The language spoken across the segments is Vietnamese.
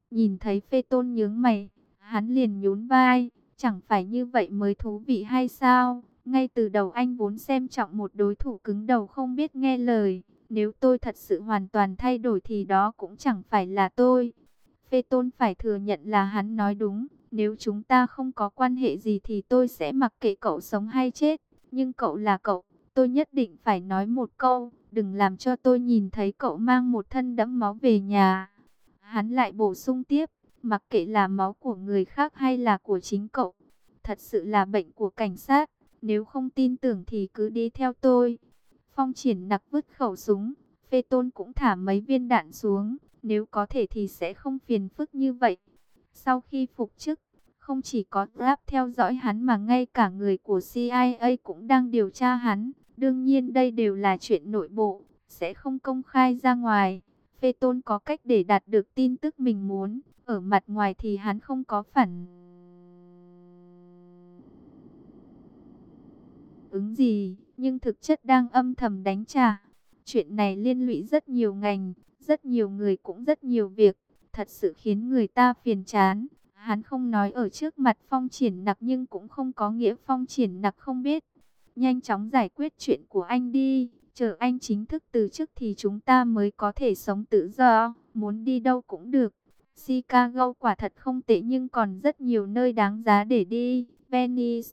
Nhìn thấy Phê Tôn nhướng mày, hắn liền nhún vai, chẳng phải như vậy mới thú vị hay sao? Ngay từ đầu anh vốn xem trọng một đối thủ cứng đầu không biết nghe lời. Nếu tôi thật sự hoàn toàn thay đổi thì đó cũng chẳng phải là tôi. Phê Tôn phải thừa nhận là hắn nói đúng. Nếu chúng ta không có quan hệ gì thì tôi sẽ mặc kệ cậu sống hay chết. Nhưng cậu là cậu, tôi nhất định phải nói một câu. Đừng làm cho tôi nhìn thấy cậu mang một thân đẫm máu về nhà. Hắn lại bổ sung tiếp, mặc kệ là máu của người khác hay là của chính cậu. Thật sự là bệnh của cảnh sát. Nếu không tin tưởng thì cứ đi theo tôi. Phong Triển Nặc vứt khẩu súng. Phê Tôn cũng thả mấy viên đạn xuống. Nếu có thể thì sẽ không phiền phức như vậy. Sau khi phục chức, không chỉ có Grab theo dõi hắn mà ngay cả người của CIA cũng đang điều tra hắn. Đương nhiên đây đều là chuyện nội bộ, sẽ không công khai ra ngoài. Phê Tôn có cách để đạt được tin tức mình muốn. Ở mặt ngoài thì hắn không có phản ứng gì, nhưng thực chất đang âm thầm đánh trả. Chuyện này liên lụy rất nhiều ngành, rất nhiều người cũng rất nhiều việc, thật sự khiến người ta phiền chán. Hắn không nói ở trước mặt Phong Triển Nặc nhưng cũng không có nghĩa Phong Triển Nặc không biết. Nhanh chóng giải quyết chuyện của anh đi, chờ anh chính thức từ chức thì chúng ta mới có thể sống tự do, muốn đi đâu cũng được. Chicago quả thật không tệ nhưng còn rất nhiều nơi đáng giá để đi. Venice,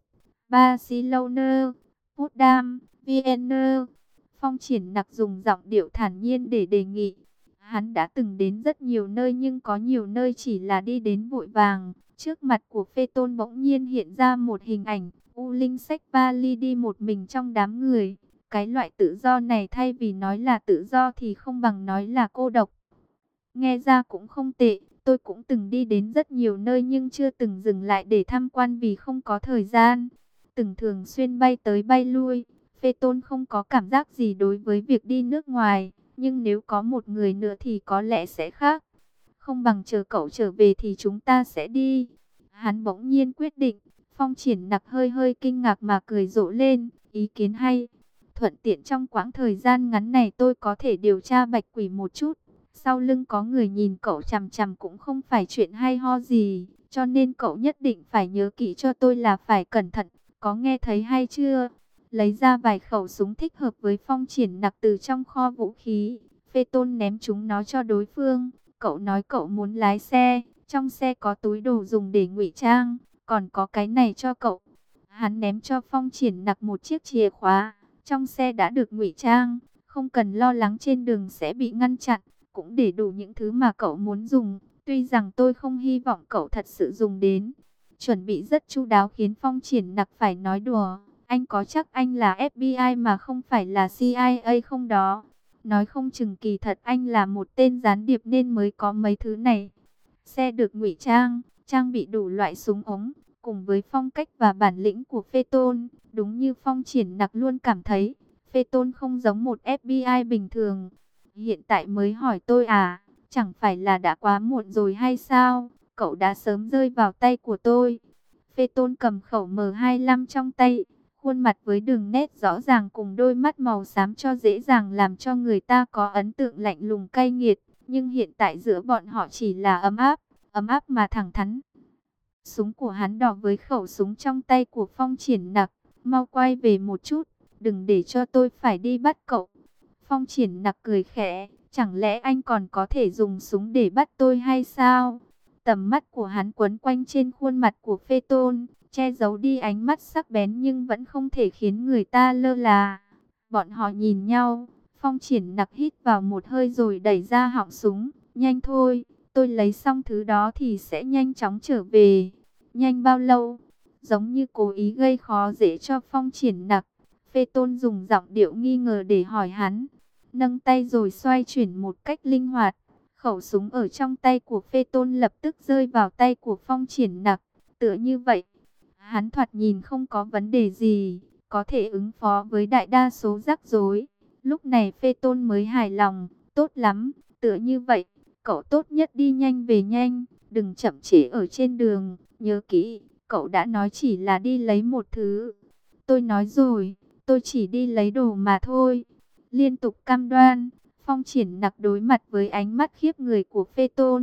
Barcelona, Potsdam, Vienna. Phong Triển Nặc dùng giọng điệu thản nhiên để đề nghị. Hắn đã từng đến rất nhiều nơi nhưng có nhiều nơi chỉ là đi đến vội vàng. Trước mặt của Phê Tôn bỗng nhiên hiện ra một hình ảnh. U Linh xách vali đi một mình trong đám người. Cái loại tự do này thay vì nói là tự do thì không bằng nói là cô độc. Nghe ra cũng không tệ. Tôi cũng từng đi đến rất nhiều nơi nhưng chưa từng dừng lại để tham quan vì không có thời gian. Từng thường xuyên bay tới bay lui. Phê Tôn không có cảm giác gì đối với việc đi nước ngoài. Nhưng nếu có một người nữa thì có lẽ sẽ khác. Không bằng chờ cậu trở về thì chúng ta sẽ đi. Hắn bỗng nhiên quyết định. Phong Triển Nặc hơi hơi kinh ngạc mà cười rộ lên. Ý kiến hay. Thuận tiện trong quãng thời gian ngắn này tôi có thể điều tra Bạch Quỷ một chút. Sau lưng có người nhìn cậu chằm chằm cũng không phải chuyện hay ho gì. Cho nên cậu nhất định phải nhớ kỹ cho tôi là phải cẩn thận. Có nghe thấy hay chưa? Lấy ra vài khẩu súng thích hợp với Phong Triển Nặc từ trong kho vũ khí. Phê Tôn ném chúng nó cho đối phương. Cậu nói cậu muốn lái xe. Trong xe có túi đồ dùng để ngụy trang. Còn có cái này cho cậu. Hắn ném cho Phong Triển Nặc một chiếc chìa khóa. Trong xe đã được ngụy trang. Không cần lo lắng trên đường sẽ bị ngăn chặn. Cũng để đủ những thứ mà cậu muốn dùng. Tuy rằng tôi không hy vọng cậu thật sự dùng đến. Chuẩn bị rất chu đáo khiến Phong Triển Nặc phải nói đùa. Anh có chắc anh là FBI mà không phải là CIA không đó? Nói không chừng kỳ thật anh là một tên gián điệp nên mới có mấy thứ này. Xe được ngụy trang, trang bị đủ loại súng ống, cùng với phong cách và bản lĩnh của Phê Tôn. Đúng như Phong Triển Nặc luôn cảm thấy, Phê Tôn không giống một FBI bình thường. Hiện tại mới hỏi tôi à, chẳng phải là đã quá muộn rồi hay sao? Cậu đã sớm rơi vào tay của tôi. Phê Tôn cầm khẩu M25 trong tay, khuôn mặt với đường nét rõ ràng cùng đôi mắt màu xám cho dễ dàng làm cho người ta có ấn tượng lạnh lùng cay nghiệt. Nhưng hiện tại giữa bọn họ chỉ là ấm áp mà thẳng thắn. Súng của hắn đỏ với khẩu súng trong tay của Phong Triển Nặc. Mau quay về một chút, đừng để cho tôi phải đi bắt cậu. Phong Triển Nặc cười khẽ, chẳng lẽ anh còn có thể dùng súng để bắt tôi hay sao? Tầm mắt của hắn quấn quanh trên khuôn mặt của Phê Tôn, che giấu đi ánh mắt sắc bén nhưng vẫn không thể khiến người ta lơ là. Bọn họ nhìn nhau, Phong Triển Nặc hít vào một hơi rồi đẩy ra họng súng. Nhanh thôi, tôi lấy xong thứ đó thì sẽ nhanh chóng trở về. Nhanh bao lâu? Giống như cố ý gây khó dễ cho Phong Triển Nặc. Phê Tôn dùng giọng điệu nghi ngờ để hỏi hắn. Nâng tay rồi xoay chuyển một cách linh hoạt. Khẩu súng ở trong tay của Phê Tôn lập tức rơi vào tay của Phong Triển Nặc. Tựa như vậy, hắn thoạt nhìn không có vấn đề gì, có thể ứng phó với đại đa số rắc rối. Lúc này Phê Tôn mới hài lòng, tốt lắm, tựa như vậy, cậu tốt nhất đi nhanh về nhanh, đừng chậm trễ ở trên đường, nhớ kỹ, cậu đã nói chỉ là đi lấy một thứ. Tôi nói rồi, tôi chỉ đi lấy đồ mà thôi. Liên tục cam đoan, Phong Triển Nặc đối mặt với ánh mắt khiếp người của Phê Tôn.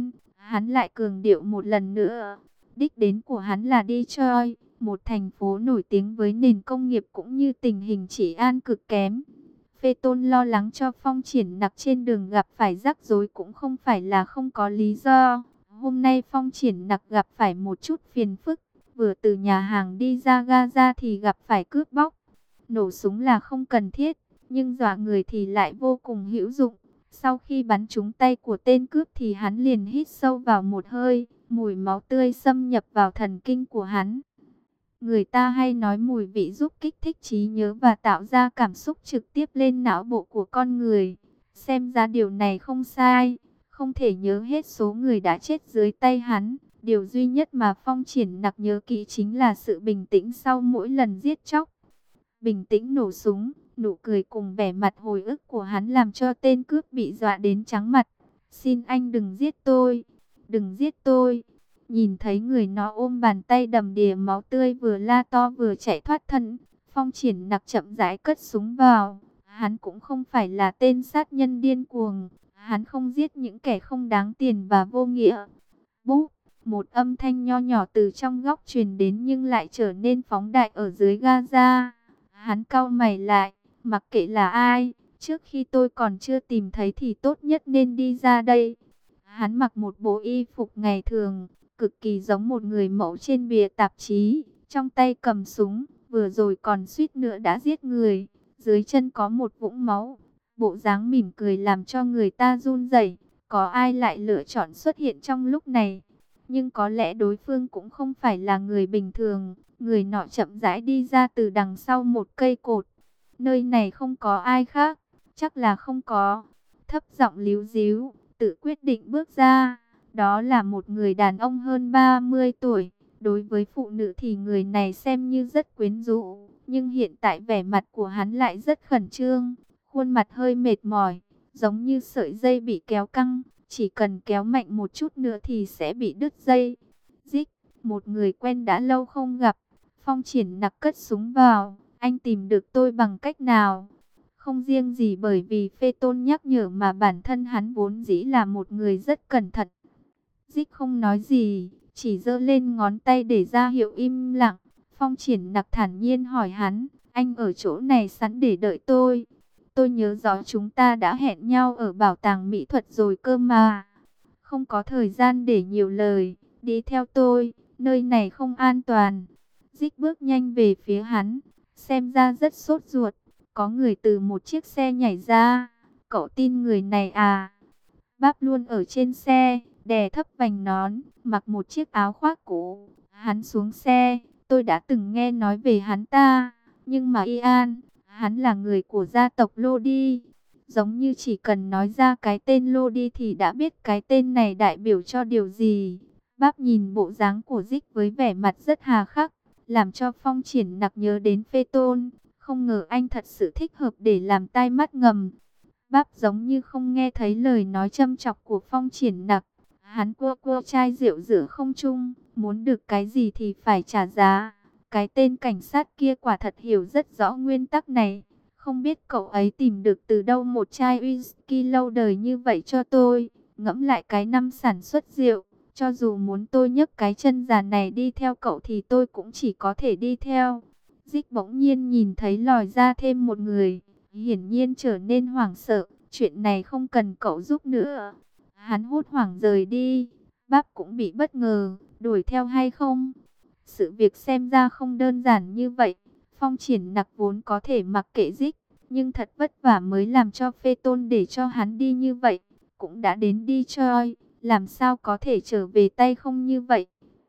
Hắn lại cường điệu một lần nữa. Đích đến của hắn là Detroit, một thành phố nổi tiếng với nền công nghiệp cũng như tình hình trị an cực kém. Phê Tôn lo lắng cho Phong Triển Nặc trên đường gặp phải rắc rối cũng không phải là không có lý do. Hôm nay Phong Triển Nặc gặp phải một chút phiền phức, vừa từ nhà hàng đi ra Gaza thì gặp phải cướp bóc. Nổ súng là không cần thiết, nhưng dọa người thì lại vô cùng hữu dụng. Sau khi bắn trúng tay của tên cướp thì hắn liền hít sâu vào một hơi, mùi máu tươi xâm nhập vào thần kinh của hắn. Người ta hay nói mùi vị giúp kích thích trí nhớ và tạo ra cảm xúc trực tiếp lên não bộ của con người. Xem ra điều này không sai, không thể nhớ hết số người đã chết dưới tay hắn. Điều duy nhất mà Phong Triển Nặc nhớ kỹ chính là sự bình tĩnh sau mỗi lần giết chóc. Bình tĩnh nổ súng, nụ cười cùng vẻ mặt hồi ức của hắn làm cho tên cướp bị dọa đến trắng mặt. Xin anh đừng giết tôi, đừng giết tôi. Nhìn thấy người nó ôm bàn tay đầm đìa máu tươi vừa la to vừa chạy thoát thân, Phong Triển Nặc chậm rãi cất súng vào. Hắn cũng không phải là tên sát nhân điên cuồng, hắn không giết những kẻ không đáng tiền và vô nghĩa. Búp, một âm thanh nho nhỏ từ trong góc truyền đến nhưng lại trở nên phóng đại ở dưới Gaza. Hắn cau mày lại, mặc kệ là ai, trước khi tôi còn chưa tìm thấy thì tốt nhất nên đi ra đây. Hắn mặc một bộ y phục ngày thường, cực kỳ giống một người mẫu trên bìa tạp chí, trong tay cầm súng, vừa rồi còn suýt nữa đã giết người. Dưới chân có một vũng máu, bộ dáng mỉm cười làm cho người ta run rẩy. Có ai lại lựa chọn xuất hiện trong lúc này? Nhưng có lẽ đối phương cũng không phải là người bình thường. Người nọ chậm rãi đi ra từ đằng sau một cây cột. Nơi này không có ai khác, chắc là không có. Thấp giọng líu díu, tự quyết định bước ra. Đó là một người đàn ông hơn 30 tuổi. Đối với phụ nữ thì người này xem như rất quyến rũ. Nhưng hiện tại vẻ mặt của hắn lại rất khẩn trương. Khuôn mặt hơi mệt mỏi, giống như sợi dây bị kéo căng. Chỉ cần kéo mạnh một chút nữa thì sẽ bị đứt dây. Dích, một người quen đã lâu không gặp. Phong Triển Nặc cất súng vào. Anh tìm được tôi bằng cách nào? Không riêng gì bởi vì Phê Tôn nhắc nhở mà bản thân hắn vốn dĩ là một người rất cẩn thận. Dích không nói gì, chỉ giơ lên ngón tay để ra hiệu im lặng. Phong Triển Nặc thản nhiên hỏi hắn, anh ở chỗ này sẵn để đợi tôi. Tôi nhớ rõ chúng ta đã hẹn nhau ở bảo tàng mỹ thuật rồi cơ mà. Không có thời gian để nhiều lời, đi theo tôi, nơi này không an toàn. Dích bước nhanh về phía hắn, xem ra rất sốt ruột. Có người từ một chiếc xe nhảy ra. Cậu tin người này à? Báp luôn ở trên xe, đè thấp vành nón, mặc một chiếc áo khoác cũ. Hắn xuống xe, tôi đã từng nghe nói về hắn ta. Nhưng mà Ian, hắn là người của gia tộc Lodi. Giống như chỉ cần nói ra cái tên Lodi thì đã biết cái tên này đại biểu cho điều gì. Báp nhìn bộ dáng của Dích với vẻ mặt rất hà khắc, làm cho Phong Triển Nặc nhớ đến Phê Tôn. Không ngờ anh thật sự thích hợp để làm tai mắt ngầm. Báp giống như không nghe thấy lời nói châm chọc của Phong Triển Nặc. Hắn cua cua chai rượu giữa không trung, muốn được cái gì thì phải trả giá. Cái tên cảnh sát kia quả thật hiểu rất rõ nguyên tắc này. Không biết cậu ấy tìm được từ đâu một chai whisky lâu đời như vậy cho tôi. Ngẫm lại cái năm sản xuất rượu. Cho dù muốn tôi nhấc cái chân già này đi theo cậu thì tôi cũng chỉ có thể đi theo. Dích bỗng nhiên nhìn thấy lòi ra thêm một người. Hiển nhiên trở nên hoảng sợ. Chuyện này không cần cậu giúp nữa. Hắn hốt hoảng rời đi. Báp cũng bị bất ngờ. Đuổi theo hay không? Sự việc xem ra không đơn giản như vậy. Phong Triển Nặc vốn có thể mặc kệ Dích, nhưng thật vất vả mới làm cho Phê Tôn để cho hắn đi như vậy. Cũng đã đến đi chơi, làm sao có thể trở về tay không như vậy.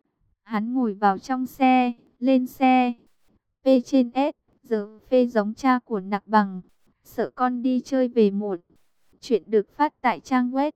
Hắn ngồi vào trong xe, lên xe. P trên S, giờ Phê giống cha của Nặc Bằng. Sợ con đi chơi về muộn. Chuyện được phát tại trang web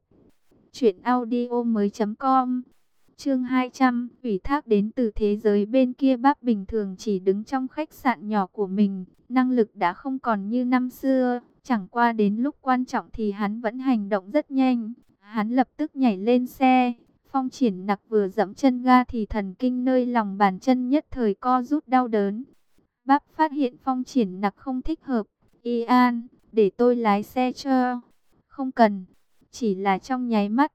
truyệnaudiomoi.com. Chương 200, ủy thác đến từ thế giới bên kia. Bác bình thường chỉ đứng trong khách sạn nhỏ của mình, năng lực đã không còn như năm xưa, chẳng qua đến lúc quan trọng thì hắn vẫn hành động rất nhanh. Hắn lập tức nhảy lên xe. Phong Triển Nặc vừa dẫm chân ga thì thần kinh nơi lòng bàn chân nhất thời co rút đau đớn. Bác phát hiện Phong Triển Nặc không thích hợp. Ian, để tôi lái xe cho. Không cần, chỉ là trong nháy mắt.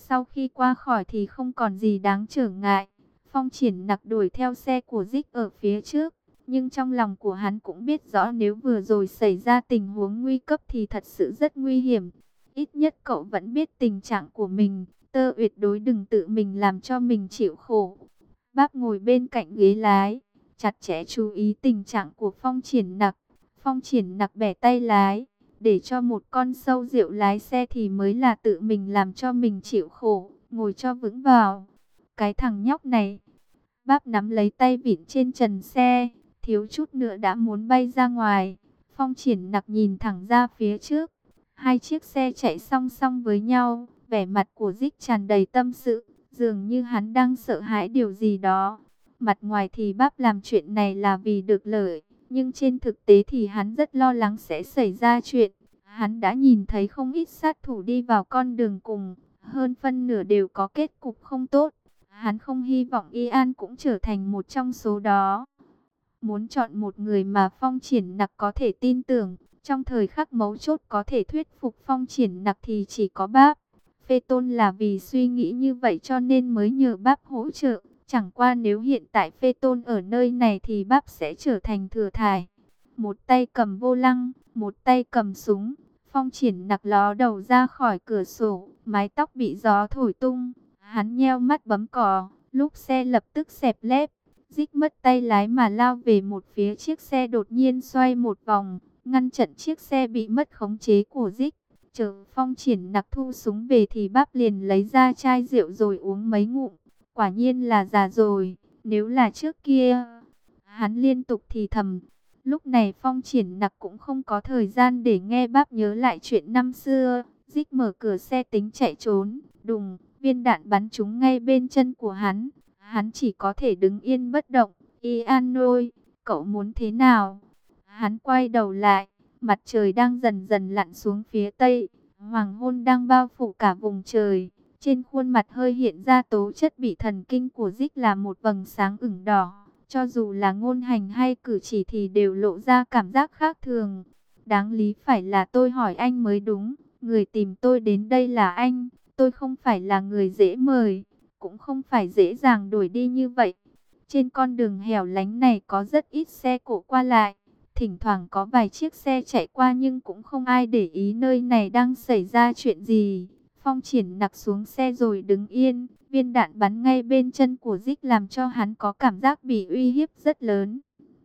Sau khi qua khỏi thì không còn gì đáng trở ngại. Phong Triển Nặc đuổi theo xe của Dích ở phía trước. Nhưng trong lòng của hắn cũng biết rõ nếu vừa rồi xảy ra tình huống nguy cấp thì thật sự rất nguy hiểm. Ít nhất cậu vẫn biết tình trạng của mình. Tơ Uyệt đối đừng tự mình làm cho mình chịu khổ. Bác ngồi bên cạnh ghế lái, chặt chẽ chú ý tình trạng của Phong Triển Nặc. Phong Triển Nặc bẻ tay lái, để cho một con sâu rượu lái xe thì mới là tự mình làm cho mình chịu khổ, ngồi cho vững vào. Cái thằng nhóc này, bác nắm lấy tay vịn trên trần xe, thiếu chút nữa đã muốn bay ra ngoài. Phong Triển Nặc nhìn thẳng ra phía trước, hai chiếc xe chạy song song với nhau, vẻ mặt của Dích tràn đầy tâm sự, dường như hắn đang sợ hãi điều gì đó. Mặt ngoài thì bác làm chuyện này là vì được lợi, nhưng trên thực tế thì hắn rất lo lắng sẽ xảy ra chuyện. Hắn đã nhìn thấy không ít sát thủ đi vào con đường cùng, hơn phân nửa đều có kết cục không tốt. Hắn không hy vọng Y An cũng trở thành một trong số đó. Muốn chọn một người mà Phong Triển Nặc có thể tin tưởng, trong thời khắc mấu chốt có thể thuyết phục Phong Triển Nặc thì chỉ có bác. Phê Tôn là vì suy nghĩ như vậy cho nên mới nhờ bác hỗ trợ. Chẳng qua nếu hiện tại Phê Tôn ở nơi này thì bác sẽ trở thành thừa thải. Một tay cầm vô lăng, một tay cầm súng. Phong Triển Nặc ló đầu ra khỏi cửa sổ, mái tóc bị gió thổi tung. Hắn nheo mắt bấm còi, lúc xe lập tức xẹp lép. Dích mất tay lái mà lao về một phía chiếc xe đột nhiên xoay một vòng, ngăn chặn chiếc xe bị mất khống chế của Dích. Chờ Phong Triển Nặc thu súng về thì bác liền lấy ra chai rượu rồi uống mấy ngụm. Quả nhiên là già rồi, nếu là trước kia. Hắn liên tục thì thầm. Lúc này Phong Triển Nặc cũng không có thời gian để nghe bác nhớ lại chuyện năm xưa. Dích mở cửa xe tính chạy trốn, đùng, viên đạn bắn trúng ngay bên chân của hắn. Hắn chỉ có thể đứng yên bất động. Y An ơi, cậu muốn thế nào? Hắn quay đầu lại, mặt trời đang dần dần lặn xuống phía tây. Hoàng hôn đang bao phủ cả vùng trời. Trên khuôn mặt hơi hiện ra tố chất bị thần kinh của Dích là một vầng sáng ửng đỏ. Cho dù là ngôn hành hay cử chỉ thì đều lộ ra cảm giác khác thường. Đáng lý phải là tôi hỏi anh mới đúng. Người tìm tôi đến đây là anh. Tôi không phải là người dễ mời, cũng không phải dễ dàng đuổi đi như vậy. Trên con đường hẻo lánh này có rất ít xe cộ qua lại. Thỉnh thoảng có vài chiếc xe chạy qua nhưng cũng không ai để ý nơi này đang xảy ra chuyện gì. Phong Triển Nặc xuống xe rồi đứng yên. Viên đạn bắn ngay bên chân của Dích làm cho hắn có cảm giác bị uy hiếp rất lớn.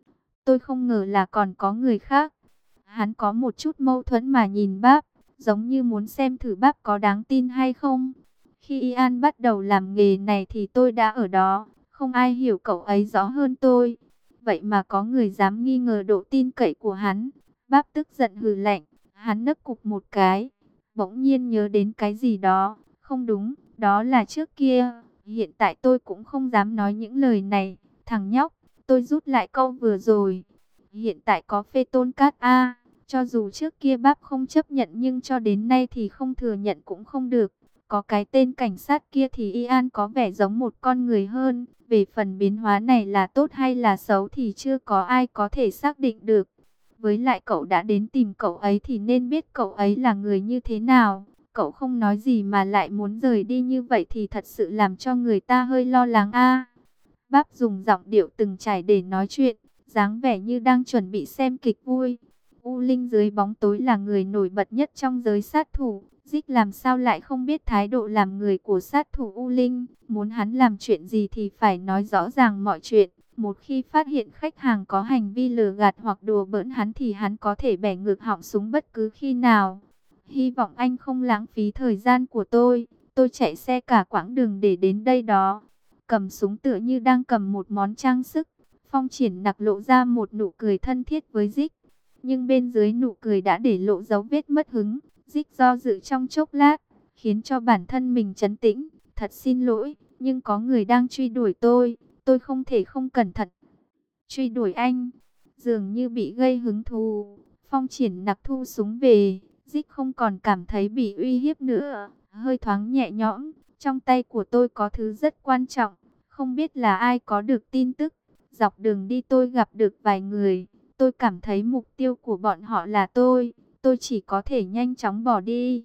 Tôi không ngờ là còn có người khác. Hắn có một chút mâu thuẫn mà nhìn bác, giống như muốn xem thử bác có đáng tin hay không. Khi Y An bắt đầu làm nghề này thì tôi đã ở đó, không ai hiểu cậu ấy rõ hơn tôi. Vậy mà có người dám nghi ngờ độ tin cậy của hắn. Bác tức giận hừ lạnh, hắn nấc cục một cái, bỗng nhiên nhớ đến cái gì đó. Không đúng, đó là trước kia, hiện tại tôi cũng không dám nói những lời này. Thằng nhóc, tôi rút lại câu vừa rồi. Hiện tại có Phê Tôn Cát A, cho dù trước kia bác không chấp nhận nhưng cho đến nay thì không thừa nhận cũng không được. Có cái tên cảnh sát kia thì Y An có vẻ giống một con người hơn. Về phần biến hóa này là tốt hay là xấu thì chưa có ai có thể xác định được. Với lại cậu đã đến tìm cậu ấy thì nên biết cậu ấy là người như thế nào. Cậu không nói gì mà lại muốn rời đi như vậy thì thật sự làm cho người ta hơi lo lắng a. Bác dùng giọng điệu từng trải để nói chuyện, dáng vẻ như đang chuẩn bị xem kịch vui. U Linh dưới bóng tối là người nổi bật nhất trong giới sát thủ. Dích làm sao lại không biết thái độ làm người của sát thủ U Linh. Muốn hắn làm chuyện gì thì phải nói rõ ràng mọi chuyện. Một khi phát hiện khách hàng có hành vi lừa gạt hoặc đùa bỡn hắn thì hắn có thể bẻ ngược họng súng bất cứ khi nào. Hy vọng anh không lãng phí thời gian của tôi. Tôi chạy xe cả quãng đường để đến đây đó. Cầm súng tựa như đang cầm một món trang sức. Phong Triển Nặc lộ ra một nụ cười thân thiết với Dích. Nhưng bên dưới nụ cười đã để lộ dấu vết mất hứng. Dích do dự trong chốc lát, khiến cho bản thân mình trấn tĩnh. Thật xin lỗi, nhưng có người đang truy đuổi tôi không thể không cẩn thận. Truy đuổi anh, dường như bị gây hứng thú. Phong Triển Nặc thu súng về, Dích không còn cảm thấy bị uy hiếp nữa, hơi thoáng nhẹ nhõm. Trong tay của tôi có thứ rất quan trọng, không biết là ai có được tin tức. Dọc đường đi tôi gặp được vài người, tôi cảm thấy mục tiêu của bọn họ là tôi chỉ có thể nhanh chóng bỏ đi.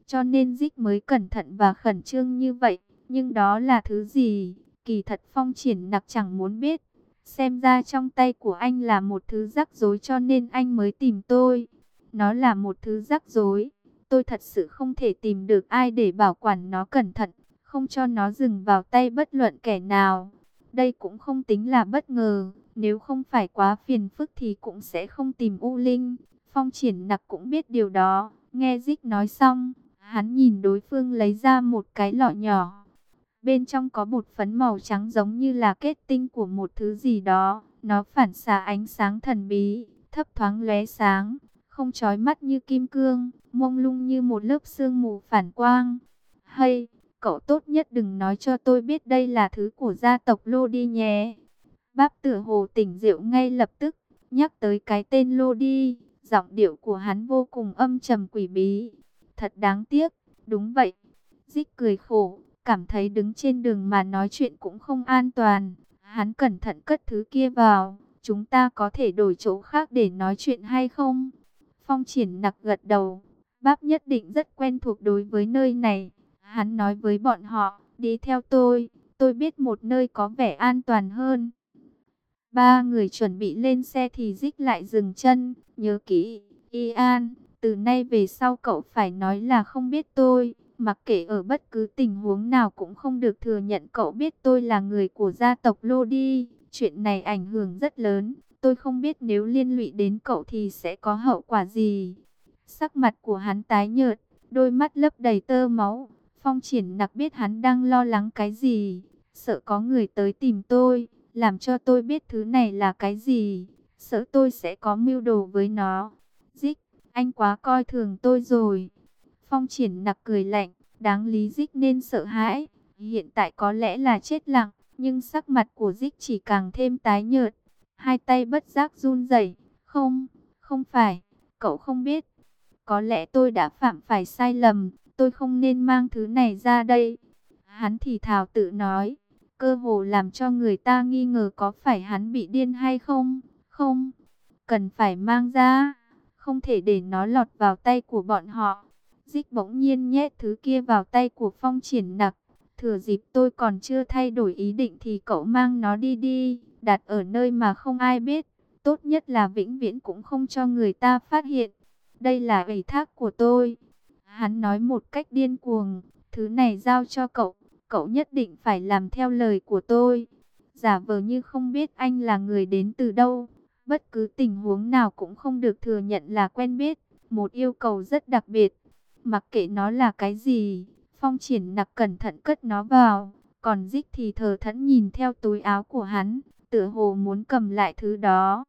cho nên Dích mới cẩn thận và khẩn trương như vậy. Nhưng đó là thứ gì? Kỳ thật Phong Triển Nặc chẳng muốn biết. Xem ra trong tay của anh là một thứ rắc rối cho nên anh mới tìm tôi. Nó là một thứ rắc rối. Tôi thật sự không thể tìm được ai để bảo quản nó cẩn thận, không cho nó dừng vào tay bất luận kẻ nào. Đây cũng không tính là bất ngờ, nếu không phải quá phiền phức thì cũng sẽ không tìm U Linh. Phong Triển Nặc cũng biết điều đó. Nghe Dích nói xong, hắn nhìn đối phương lấy ra một cái lọ nhỏ. Bên trong có bột phấn màu trắng giống như là kết tinh của một thứ gì đó. Nó phản xạ ánh sáng thần bí, thấp thoáng lóe sáng, không chói mắt như kim cương, mông lung như một lớp sương mù phản quang. Hay, cậu tốt nhất đừng nói cho tôi biết đây là thứ của gia tộc Lô đi nhé. Báp tựa hồ tỉnh rượu ngay lập tức, nhắc tới cái tên Lô đi, giọng điệu của hắn vô cùng âm trầm quỷ bí. Thật đáng tiếc, đúng vậy. Dích cười khổ, cảm thấy đứng trên đường mà nói chuyện cũng không an toàn. Hắn cẩn thận cất thứ kia vào, chúng ta có thể đổi chỗ khác để nói chuyện hay không? Phong Triển Nặc gật đầu, Báp nhất định rất quen thuộc đối với nơi này. Hắn nói với bọn họ, đi theo tôi biết một nơi có vẻ an toàn hơn. Ba người chuẩn bị lên xe thì Dích lại dừng chân, nhớ kỹ, Ian, từ nay về sau cậu phải nói là không biết tôi, mặc kệ ở bất cứ tình huống nào cũng không được thừa nhận cậu biết tôi là người của gia tộc Lodi, chuyện này ảnh hưởng rất lớn, tôi không biết nếu liên lụy đến cậu thì sẽ có hậu quả gì. Sắc mặt của hắn tái nhợt, đôi mắt lấp đầy tơ máu, Phong Triển Nặc biết hắn đang lo lắng cái gì, sợ có người tới tìm tôi, làm cho tôi biết thứ này là cái gì, sợ tôi sẽ có mưu đồ với nó. Dích, anh quá coi thường tôi rồi. Phong Triển Nặc cười lạnh, đáng lý Dích nên sợ hãi, hiện tại có lẽ là chết lặng, nhưng sắc mặt của Dích chỉ càng thêm tái nhợt, hai tay bất giác run rẩy. Không phải, cậu không biết, có lẽ tôi đã phạm phải sai lầm, tôi không nên mang thứ này ra đây. Hắn thì thào tự nói, cơ hồ làm cho người ta nghi ngờ có phải hắn bị điên hay không. Không, cần phải mang ra, không thể để nó lọt vào tay của bọn họ. Dích bỗng nhiên nhét thứ kia vào tay của Phong Triển Nặc. Thừa dịp tôi còn chưa thay đổi ý định thì cậu mang nó đi đi, đặt ở nơi mà không ai biết. Tốt nhất là vĩnh viễn cũng không cho người ta phát hiện. Đây là ủy thác của tôi. Hắn nói một cách điên cuồng, thứ này giao cho cậu, cậu nhất định phải làm theo lời của tôi. Giả vờ như không biết anh là người đến từ đâu, bất cứ tình huống nào cũng không được thừa nhận là quen biết, một yêu cầu rất đặc biệt. Mặc kệ nó là cái gì, Phong Triển Nặc cẩn thận cất nó vào, còn Dích thì thờ thẫn nhìn theo túi áo của hắn, tựa hồ muốn cầm lại thứ đó.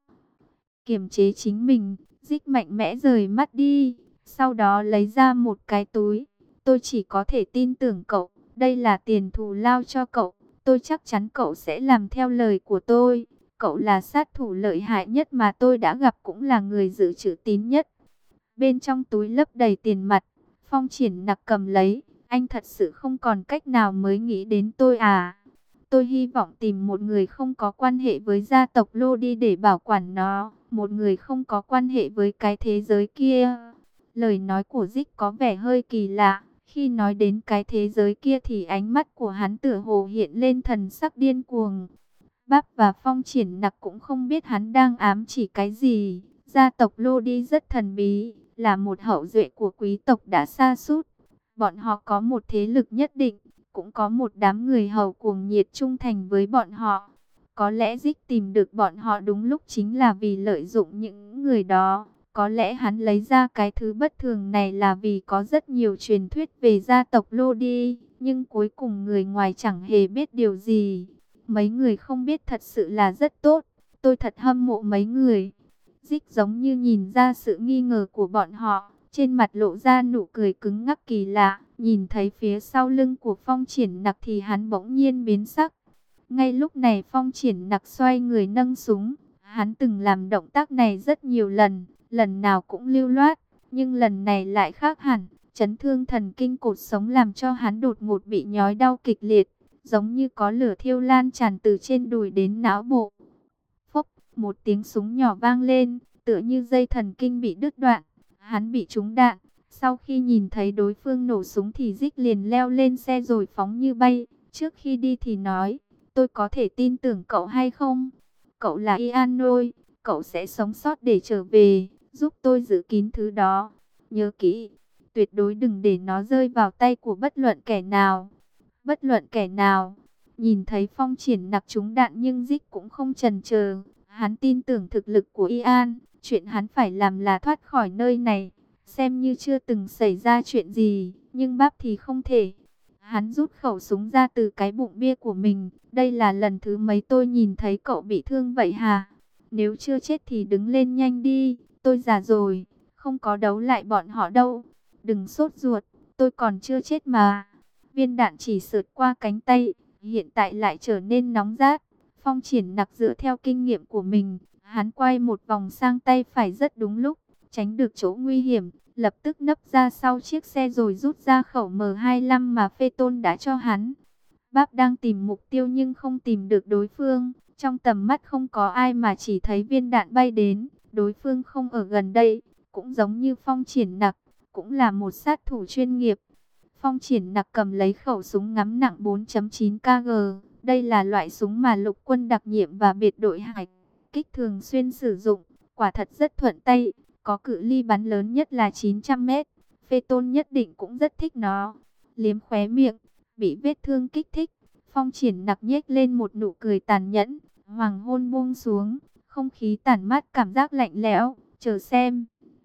Kiềm chế chính mình, Dích mạnh mẽ rời mắt đi, sau đó lấy ra một cái túi. Tôi chỉ có thể tin tưởng cậu, đây là tiền thù lao cho cậu, tôi chắc chắn cậu sẽ làm theo lời của tôi. Cậu là sát thủ lợi hại nhất mà tôi đã gặp, cũng là người giữ chữ tín nhất. Bên trong túi lấp đầy tiền mặt, Phong Triển Nặc cầm lấy, anh thật sự không còn cách nào mới nghĩ đến tôi à? Tôi hy vọng tìm một người không có quan hệ với gia tộc Lô đi để bảo quản nó, một người không có quan hệ với cái thế giới kia. Lời nói của Dích có vẻ hơi kỳ lạ, khi nói đến cái thế giới kia thì ánh mắt của hắn tựa hồ hiện lên thần sắc điên cuồng. Báp và Phong Triển Nặc cũng không biết hắn đang ám chỉ cái gì. Gia tộc Lô đi rất thần bí, là một hậu duệ của quý tộc đã sa sút. Bọn họ có một thế lực nhất định, cũng có một đám người hầu cuồng nhiệt trung thành với bọn họ. Có lẽ Dích tìm được bọn họ đúng lúc chính là vì lợi dụng những người đó. Có lẽ hắn lấy ra cái thứ bất thường này là vì có rất nhiều truyền thuyết về gia tộc Lô đi, nhưng cuối cùng người ngoài chẳng hề biết điều gì. Mấy người không biết thật sự là rất tốt, tôi thật hâm mộ mấy người. Dích giống như nhìn ra sự nghi ngờ của bọn họ, trên mặt lộ ra nụ cười cứng ngắc kỳ lạ. Nhìn thấy phía sau lưng của Phong Triển Nặc thì hắn bỗng nhiên biến sắc. Ngay lúc này Phong Triển Nặc xoay người nâng súng. Hắn từng làm động tác này rất nhiều lần, lần nào cũng lưu loát, nhưng lần này lại khác hẳn. Chấn thương thần kinh cột sống làm cho hắn đột ngột bị nhói đau kịch liệt, giống như có lửa thiêu lan tràn từ trên đùi đến não bộ. Phốc, một tiếng súng nhỏ vang lên, tựa như dây thần kinh bị đứt đoạn. Hắn bị trúng đạn, Sau khi nhìn thấy đối phương nổ súng thì Dích liền leo lên xe rồi phóng như bay. Trước khi đi thì nói, tôi có thể tin tưởng cậu hay không? Cậu là Ian Noi, cậu sẽ sống sót để trở về, giúp tôi giữ kín thứ đó. Nhớ kỹ, tuyệt đối đừng để nó rơi vào tay của bất luận kẻ nào. Bất luận kẻ nào. Nhìn thấy Phong Triển nặc trúng đạn nhưng Dích cũng không chần chờ. Hắn tin tưởng thực lực của Ian. Chuyện hắn phải làm là thoát khỏi nơi này. Xem như chưa từng xảy ra chuyện gì. Nhưng Báp thì không thể. Hắn rút khẩu súng ra từ cái bụng bia của mình. Đây là lần thứ mấy tôi nhìn thấy cậu bị thương vậy hả? Nếu chưa chết thì đứng lên nhanh đi. Tôi già rồi. Không có đấu lại bọn họ đâu. Đừng sốt ruột. Tôi còn chưa chết mà. Viên đạn chỉ sượt qua cánh tay, hiện tại lại trở nên nóng rát. Phong Triển nặc dựa theo kinh nghiệm của mình, hắn quay một vòng sang tay phải rất đúng lúc, tránh được chỗ nguy hiểm, lập tức nấp ra sau chiếc xe rồi rút ra khẩu M25 mà Phê Tôn đã cho hắn. Báp đang tìm mục tiêu nhưng không tìm được đối phương, trong tầm mắt không có ai mà chỉ thấy viên đạn bay đến, đối phương không ở gần đây, cũng giống như Phong Triển nặc, cũng là một sát thủ chuyên nghiệp. Phong Triển nặc cầm lấy khẩu súng ngắm nặng 4.9 kg. Đây là loại súng mà lục quân đặc nhiệm và biệt đội hải kích thường xuyên sử dụng. Quả thật rất thuận tay, có cự ly bắn lớn nhất là 900 mét. Phê Tôn nhất định cũng rất thích nó. Liếm khóe miệng, bị vết thương kích thích. Phong Triển nặc nhếch lên một nụ cười tàn nhẫn. Hoàng hôn buông xuống, không khí tản mát cảm giác lạnh lẽo. Chờ xem.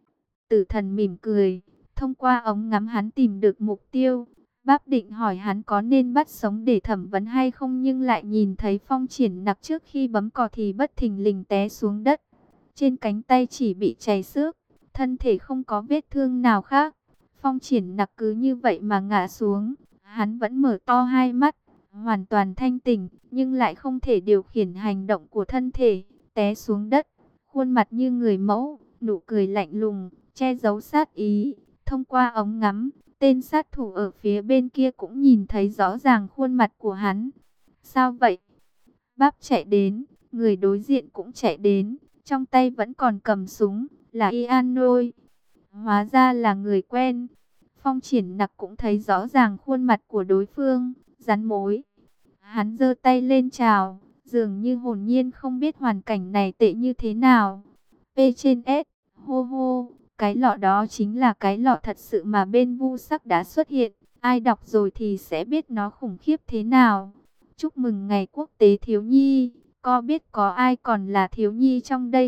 Tử Thần mỉm cười. Thông qua ống ngắm hắn tìm được mục tiêu. Báp định hỏi hắn có nên bắt sống để thẩm vấn hay không, nhưng lại nhìn thấy Phong Triển nặc trước khi bấm cò thì bất thình lình té xuống đất. Trên cánh tay chỉ bị chảy xước, thân thể không có vết thương nào khác. Phong Triển nặc cứ như vậy mà ngã xuống. Hắn vẫn mở to hai mắt, hoàn toàn thanh tỉnh, nhưng lại không thể điều khiển hành động của thân thể. Té xuống đất, khuôn mặt như người mẫu, nụ cười lạnh lùng, che giấu sát ý. Thông qua ống ngắm, tên sát thủ ở phía bên kia cũng nhìn thấy rõ ràng khuôn mặt của hắn. Sao vậy? Báp chạy đến, người đối diện cũng chạy đến, trong tay vẫn còn cầm súng, là Ian Noi. Hóa ra là người quen. Phong Triển nặc cũng thấy rõ ràng khuôn mặt của đối phương, rắn mối. Hắn giơ tay lên chào, dường như hồn nhiên không biết hoàn cảnh này tệ như thế nào. P trên S, hô hô. Cái lọ đó chính là cái lọ thật sự mà bên Vu Sắc đã xuất hiện. Ai đọc rồi thì sẽ biết nó khủng khiếp thế nào. Chúc mừng ngày quốc tế thiếu nhi. Co biết có ai còn là thiếu nhi trong đây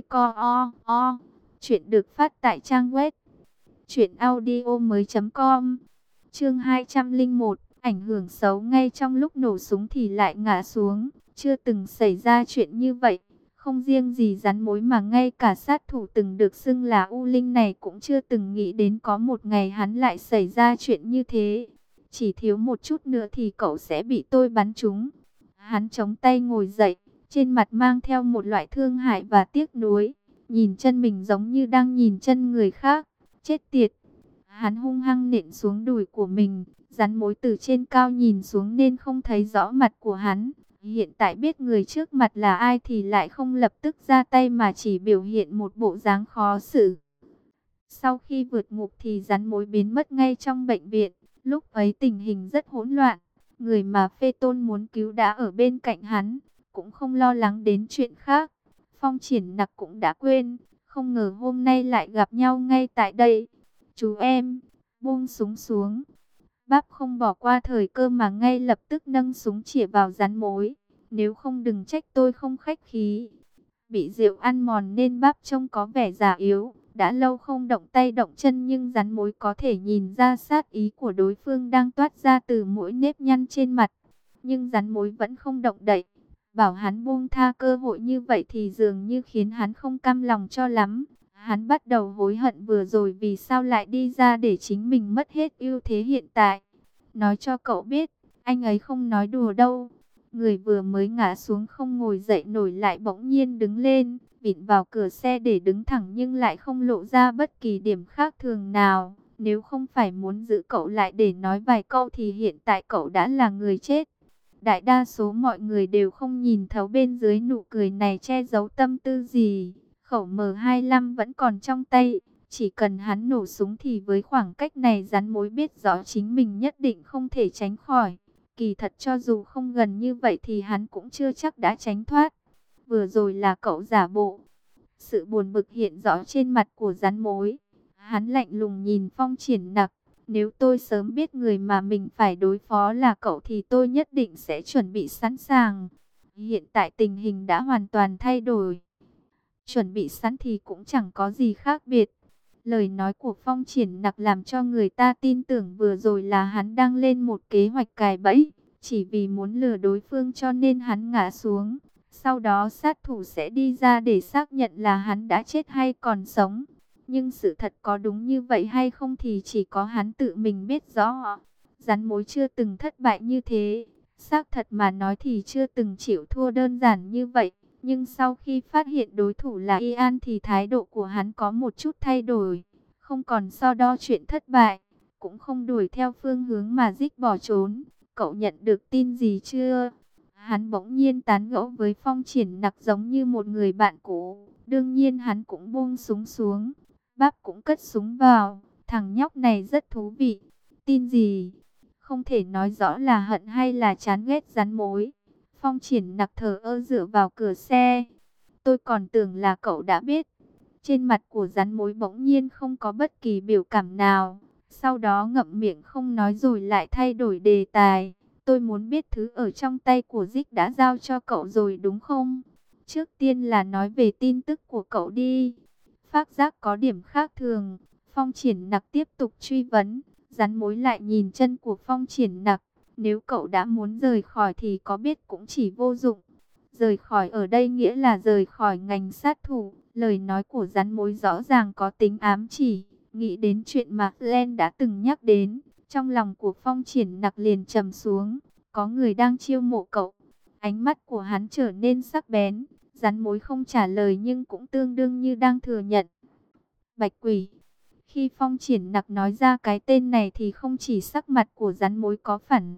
co. Chuyện được phát tại trang web truyệnaudiomoi.com. Chương 201. Ảnh hưởng xấu. Ngay trong lúc nổ súng thì lại ngã xuống. Chưa từng xảy ra chuyện như vậy. Không riêng gì rắn mối mà ngay cả sát thủ từng được xưng là U Linh này cũng chưa từng nghĩ đến có một ngày hắn lại xảy ra chuyện như thế. Chỉ thiếu một chút nữa thì cậu sẽ bị tôi bắn trúng. Hắn chống tay ngồi dậy, trên mặt mang theo một loại thương hại và tiếc nuối. Nhìn chân mình giống như đang nhìn chân người khác. Chết tiệt! Hắn hung hăng nện xuống đùi của mình. Rắn mối từ trên cao nhìn xuống nên không thấy rõ mặt của hắn. Hiện tại biết người trước mặt là ai thì lại không lập tức ra tay mà chỉ biểu hiện một bộ dáng khó xử. Sau khi vượt ngục thì rắn mối biến mất ngay trong bệnh viện. Lúc ấy tình hình rất hỗn loạn. Người mà Phê Tôn muốn cứu đã ở bên cạnh hắn, cũng không lo lắng đến chuyện khác. Phong Triển nặc cũng đã quên, không ngờ hôm nay lại gặp nhau ngay tại đây. Chú em, buông súng xuống. Báp không bỏ qua thời cơ mà ngay lập tức nâng súng chĩa vào rắn mối. Nếu không đừng trách tôi không khách khí. Bị rượu ăn mòn nên Báp trông có vẻ già yếu. Đã lâu không động tay động chân nhưng rắn mối có thể nhìn ra sát ý của đối phương đang toát ra từ mỗi nếp nhăn trên mặt. Nhưng rắn mối vẫn không động đậy. Bảo hắn buông tha cơ hội như vậy thì dường như khiến hắn không cam lòng cho lắm. Hắn bắt đầu hối hận vừa rồi vì sao lại đi ra để chính mình mất hết ưu thế hiện tại. Nói cho cậu biết, anh ấy không nói đùa đâu. Người vừa mới ngã xuống không ngồi dậy nổi lại bỗng nhiên đứng lên, vịn vào cửa xe để đứng thẳng nhưng lại không lộ ra bất kỳ điểm khác thường nào. Nếu không phải muốn giữ cậu lại để nói vài câu thì hiện tại cậu đã là người chết. Đại đa số mọi người đều không nhìn thấu bên dưới nụ cười này che giấu tâm tư gì. Khẩu M25 vẫn còn trong tay, Chỉ cần hắn nổ súng thì với khoảng cách này rắn mối biết rõ chính mình nhất định không thể tránh khỏi. Kỳ thật cho dù không gần như vậy thì hắn cũng chưa chắc đã tránh thoát. Vừa rồi là cậu giả bộ. Sự buồn bực hiện rõ trên mặt của rắn mối. Hắn lạnh lùng nhìn Phong Triển Nặc. Nếu tôi sớm biết người mà mình phải đối phó là cậu thì tôi nhất định sẽ chuẩn bị sẵn sàng. Hiện tại tình hình đã hoàn toàn thay đổi. Chuẩn bị sẵn thì cũng chẳng có gì khác biệt. Lời nói của Phong Triển Nặc làm cho người ta tin tưởng vừa rồi là hắn đang lên một kế hoạch cài bẫy. Chỉ vì muốn lừa đối phương cho nên hắn ngã xuống. Sau đó sát thủ sẽ đi ra để xác nhận là hắn đã chết hay còn sống. Nhưng sự thật có đúng như vậy hay không thì chỉ có hắn tự mình biết rõ. Rắn mối chưa từng thất bại như thế. Xác thật mà nói thì chưa từng chịu thua đơn giản như vậy. Nhưng sau khi phát hiện đối thủ là Ian thì thái độ của hắn có một chút thay đổi. Không còn so đo chuyện thất bại. Cũng không đuổi theo phương hướng mà Dích bỏ trốn. Cậu nhận được tin gì chưa? Hắn bỗng nhiên tán gẫu với Phong Triển Nặc giống như một người bạn cũ. Đương nhiên hắn cũng buông súng xuống. Báp cũng cất súng vào. Thằng nhóc này rất thú vị. Tin gì? Không thể nói rõ là hận hay là chán ghét rắn mối. Phong Triển Nặc thờ ơ dựa vào cửa xe. Tôi còn tưởng là cậu đã biết. Trên mặt của rắn mối bỗng nhiên không có bất kỳ biểu cảm nào. Sau đó ngậm miệng không nói rồi lại thay đổi đề tài. Tôi muốn biết thứ ở trong tay của Dích đã giao cho cậu rồi đúng không? Trước tiên là nói về tin tức của cậu đi. Phát giác có điểm khác thường. Phong Triển Nặc tiếp tục truy vấn. Rắn mối lại nhìn chân của Phong Triển Nặc. Nếu cậu đã muốn rời khỏi thì có biết cũng chỉ vô dụng. Rời khỏi ở đây nghĩa là rời khỏi ngành sát thủ. Lời nói của rắn mối rõ ràng có tính ám chỉ. Nghĩ đến chuyện mà Glenn đã từng nhắc đến. Trong lòng của Phong Triển Nặc liền trầm xuống. Có người đang chiêu mộ cậu. Ánh mắt của hắn trở nên sắc bén. Rắn mối không trả lời nhưng cũng tương đương như đang thừa nhận. Bạch quỷ. Khi Phong Triển Nặc nói ra cái tên này thì không chỉ sắc mặt của rắn mối có phản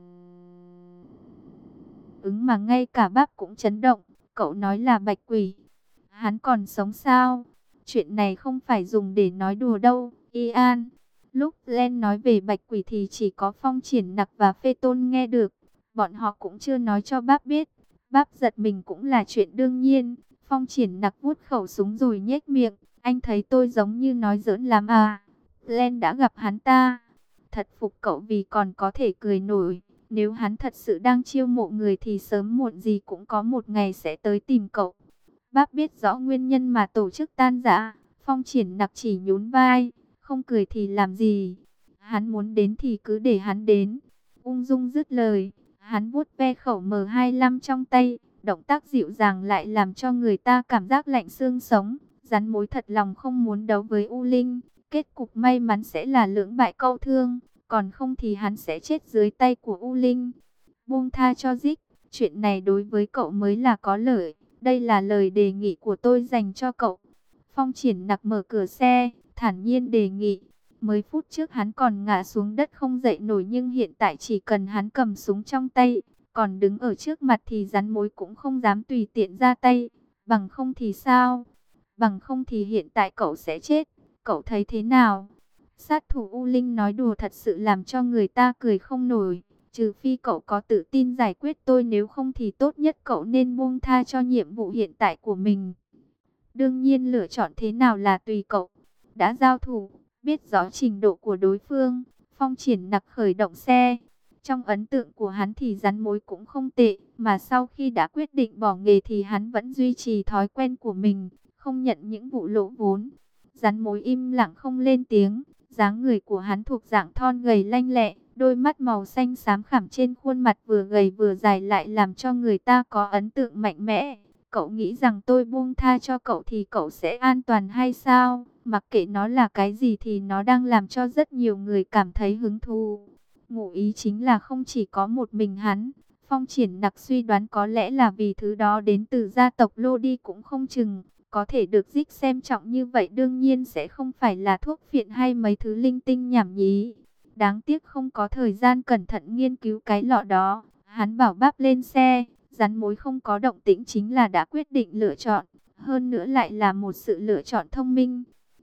ứng mà ngay cả Báp cũng chấn động. Cậu nói là bạch quỷ. Hắn còn sống sao? Chuyện này không phải dùng để nói đùa đâu, Ian. Lúc Len nói về bạch quỷ thì chỉ có Phong Triển Nặc và Phê Tôn nghe được. Bọn họ cũng chưa nói cho Báp biết. Báp giật mình cũng là chuyện đương nhiên. Phong Triển Nặc vuốt khẩu súng rồi nhếch miệng. Anh thấy tôi giống như nói giỡn lắm à? Len đã gặp hắn ta. Thật phục cậu vì còn có thể cười nổi. Nếu hắn thật sự đang chiêu mộ người thì sớm muộn gì cũng có một ngày sẽ tới tìm cậu. Bác biết rõ nguyên nhân mà tổ chức tan rã. Phong Triển Nặc chỉ nhún vai. Không cười thì làm gì? Hắn muốn đến thì cứ để hắn đến. Ung dung dứt lời. Hắn vuốt ve khẩu M25 trong tay. Động tác dịu dàng lại làm cho người ta cảm giác lạnh xương sống. Rắn mối thật lòng không muốn đấu với U Linh. Kết cục may mắn sẽ là lưỡng bại câu thương. Còn không thì hắn sẽ chết dưới tay của U Linh. Buông tha cho Dích. Chuyện này đối với cậu mới là có lợi. Đây là lời đề nghị của tôi dành cho cậu. Phong Triển Nặc mở cửa xe, thản nhiên đề nghị. Mới phút trước hắn còn ngã xuống đất không dậy nổi nhưng hiện tại chỉ cần hắn cầm súng trong tay, còn đứng ở trước mặt thì rắn mối cũng không dám tùy tiện ra tay. Bằng không thì sao? Bằng không thì hiện tại cậu sẽ chết. Cậu thấy thế nào? Sát thủ U Linh nói đùa thật sự làm cho người ta cười không nổi. Trừ phi cậu có tự tin giải quyết tôi, nếu không thì tốt nhất cậu nên buông tha cho nhiệm vụ hiện tại của mình. Đương nhiên lựa chọn thế nào là tùy cậu. Đã giao thủ, biết rõ trình độ của đối phương, Phong Triển Nặc khởi động xe. Trong ấn tượng của hắn thì rắn mối cũng không tệ, mà sau khi đã quyết định bỏ nghề thì hắn vẫn duy trì thói quen của mình, không nhận những vụ lỗ vốn. Rắn mối im lặng không lên tiếng, dáng người của hắn thuộc dạng thon gầy lanh lẹ, đôi mắt màu xanh xám khảm trên khuôn mặt vừa gầy vừa dài lại làm cho người ta có ấn tượng mạnh mẽ. Cậu nghĩ rằng tôi buông tha cho cậu thì cậu sẽ an toàn hay sao? Mặc kệ nó là cái gì thì nó đang làm cho rất nhiều người cảm thấy hứng thú. Ngụ ý chính là không chỉ có một mình hắn. Phong Triển Nặc suy đoán có lẽ là vì thứ đó đến từ gia tộc Lô Đi cũng không chừng. Có thể được Dích xem trọng như vậy đương nhiên sẽ không phải là thuốc phiện hay mấy thứ linh tinh nhảm nhí. Đáng tiếc không có thời gian cẩn thận nghiên cứu cái lọ đó. Hắn bảo Báp lên xe. Rắn mối không có động tĩnh chính là đã quyết định lựa chọn. Hơn nữa lại là một sự lựa chọn thông minh.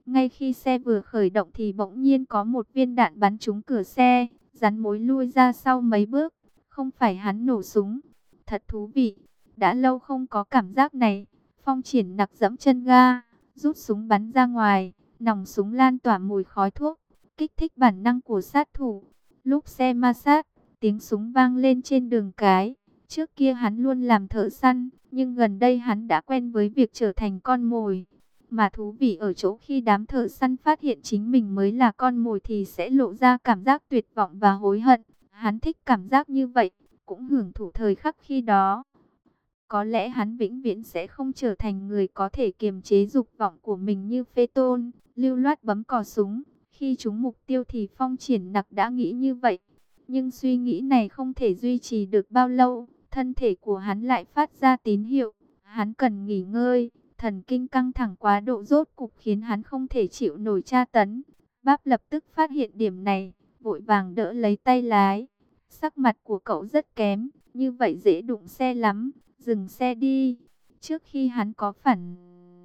Ngay khi xe vừa khởi động thì bỗng nhiên có một viên đạn bắn trúng cửa xe, rắn mối lui ra sau mấy bước. Không phải hắn nổ súng. Thật thú vị, đã lâu không có cảm giác này. Phong Triển Nặc giẫm chân ga, rút súng bắn ra ngoài, nòng súng lan tỏa mùi khói thuốc, kích thích bản năng của sát thủ. Lúc xe ma sát, tiếng súng vang lên trên đường cái. Trước kia hắn luôn làm thợ săn, nhưng gần đây hắn đã quen với việc trở thành con mồi. Mà thú vị ở chỗ khi đám thợ săn phát hiện chính mình mới là con mồi thì sẽ lộ ra cảm giác tuyệt vọng và hối hận. Hắn thích cảm giác như vậy, cũng hưởng thụ thời khắc khi đó. Có lẽ hắn vĩnh viễn sẽ không trở thành người có thể kiềm chế dục vọng của mình như Phê Tôn, lưu loát bấm cò súng. Khi trúng mục tiêu thì Phong Triển Nặc đã nghĩ như vậy. Nhưng suy nghĩ này không thể duy trì được bao lâu, thân thể của hắn lại phát ra tín hiệu. Hắn cần nghỉ ngơi, thần kinh căng thẳng quá độ rốt cục khiến hắn không thể chịu nổi tra tấn. Báp lập tức phát hiện điểm này, vội vàng đỡ lấy tay lái. Sắc mặt của cậu rất kém, như vậy dễ đụng xe lắm, dừng xe đi. Trước khi hắn có phản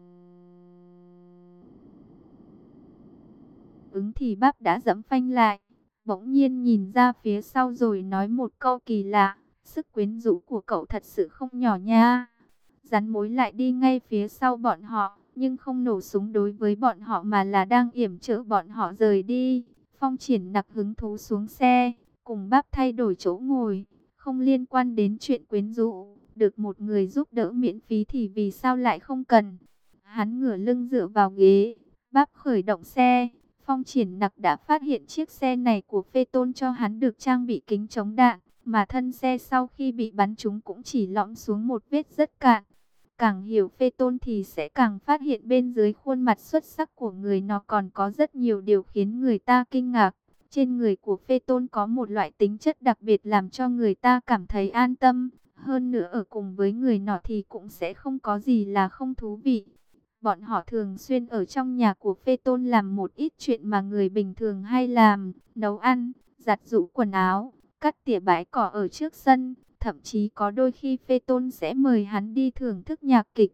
ứng thì Báp đã giẫm phanh lại. Bỗng nhiên nhìn ra phía sau rồi nói một câu kỳ lạ, sức quyến rũ của cậu thật sự không nhỏ nha. Rắn mối lại đi ngay phía sau bọn họ, nhưng không nổ súng đối với bọn họ mà là đang yểm trợ bọn họ rời đi. Phong Triển Nặc hứng thú xuống xe, cùng Báp thay đổi chỗ ngồi, không liên quan đến chuyện quyến rũ. Được một người giúp đỡ miễn phí thì vì sao lại không cần. Hắn ngửa lưng dựa vào ghế, Báp khởi động xe. Phong Triển Nặc đã phát hiện chiếc xe này của Phê Tôn cho hắn được trang bị kính chống đạn, mà thân xe sau khi bị bắn trúng cũng chỉ lõm xuống một vết rất cạn. Càng hiểu Phê Tôn thì sẽ càng phát hiện bên dưới khuôn mặt xuất sắc của người nó còn có rất nhiều điều khiến người ta kinh ngạc. Trên người của Phê Tôn có một loại tính chất đặc biệt làm cho người ta cảm thấy an tâm. Hơn nữa ở cùng với người nọ thì cũng sẽ không có gì là không thú vị. Bọn họ thường xuyên ở trong nhà của Phê Tôn làm một ít chuyện mà người bình thường hay làm, nấu ăn, giặt giũ quần áo, cắt tỉa bãi cỏ ở trước sân. Thậm chí có đôi khi Phê Tôn sẽ mời hắn đi thưởng thức nhạc kịch.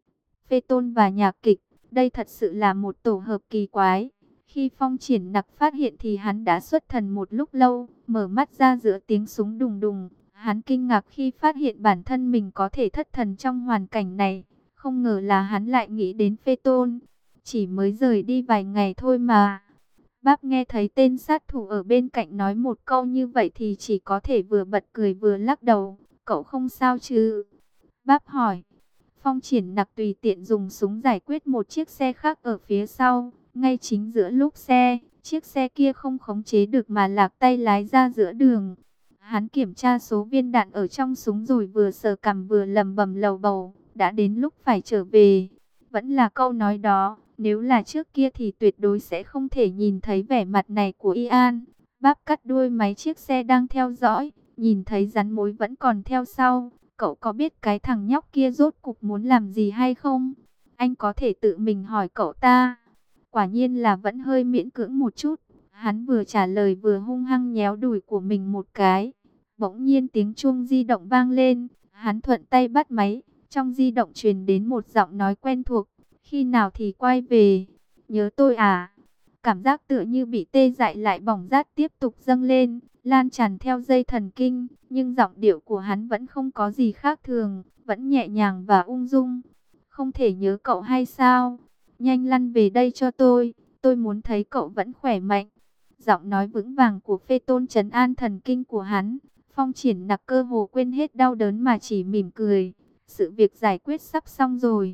Phê Tôn và nhạc kịch, đây thật sự là một tổ hợp kỳ quái. Khi Phong Triển Nặc phát hiện thì hắn đã xuất thần một lúc lâu, mở mắt ra giữa tiếng súng đùng đùng. Hắn kinh ngạc khi phát hiện bản thân mình có thể thất thần trong hoàn cảnh này. Không ngờ là hắn lại nghĩ đến Phê Tôn. Chỉ mới rời đi vài ngày thôi mà. Báp nghe thấy tên sát thủ ở bên cạnh nói một câu như vậy thì chỉ có thể vừa bật cười vừa lắc đầu. Cậu không sao chứ? Báp hỏi. Phong Triển Nặc tùy tiện dùng súng giải quyết một chiếc xe khác ở phía sau. Ngay chính giữa lúc xe, chiếc xe kia không khống chế được mà lạc tay lái ra giữa đường. Hắn kiểm tra số viên đạn ở trong súng rồi vừa sờ cằm vừa lầm bầm lầu bầu. Đã đến lúc phải trở về. Vẫn là câu nói đó. Nếu là trước kia thì tuyệt đối sẽ không thể nhìn thấy vẻ mặt này của Ian. Báp cắt đuôi máy chiếc xe đang theo dõi. Nhìn thấy rắn mối vẫn còn theo sau. Cậu có biết cái thằng nhóc kia rốt cục muốn làm gì hay không? Anh có thể tự mình hỏi cậu ta. Quả nhiên là vẫn hơi miễn cưỡng một chút. Hắn vừa trả lời vừa hung hăng nhéo đùi của mình một cái. Bỗng nhiên tiếng chuông di động vang lên. Hắn thuận tay bắt máy. Trong di động truyền đến một giọng nói quen thuộc. Khi nào thì quay về? Nhớ tôi à? Cảm giác tựa như bị tê dại lại bỏng rát tiếp tục dâng lên, lan tràn theo dây thần kinh. Nhưng giọng điệu của hắn vẫn không có gì khác thường, vẫn nhẹ nhàng và ung dung. Không thể nhớ cậu hay sao? Nhanh lăn về đây cho tôi muốn thấy cậu vẫn khỏe mạnh. Giọng nói vững vàng của Phê Tôn trấn an thần kinh của hắn. Phong Triển Nặc cơ hồ quên hết đau đớn mà chỉ mỉm cười. Sự việc giải quyết sắp xong rồi.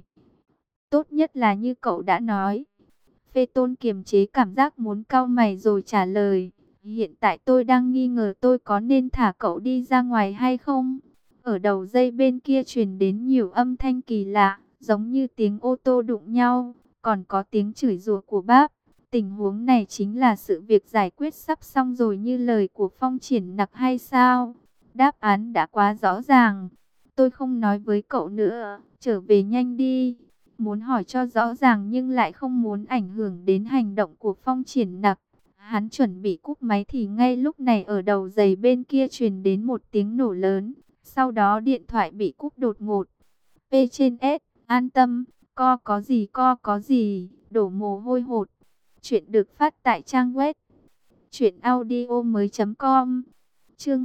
Tốt nhất là như cậu đã nói. Phê Tôn kiềm chế cảm giác muốn cau mày rồi trả lời. Hiện tại tôi đang nghi ngờ tôi có nên thả cậu đi ra ngoài hay không? Ở đầu dây bên kia truyền đến nhiều âm thanh kỳ lạ, giống như tiếng ô tô đụng nhau, còn có tiếng chửi rủa của Báp. Tình huống này chính là sự việc giải quyết sắp xong rồi như lời của Phong Triển Nặc hay sao? Đáp án đã quá rõ ràng. Tôi không nói với cậu nữa, trở về nhanh đi. Muốn hỏi cho rõ ràng nhưng lại không muốn ảnh hưởng đến hành động của Phong Triển Nặc. Hắn chuẩn bị cúp máy thì ngay lúc này ở đầu dây bên kia truyền đến một tiếng nổ lớn. Sau đó điện thoại bị cúp đột ngột. P trên S, an tâm, co có gì, đổ mồ hôi hột. Chuyện được phát tại trang web truyệnaudiomoi.com. Chương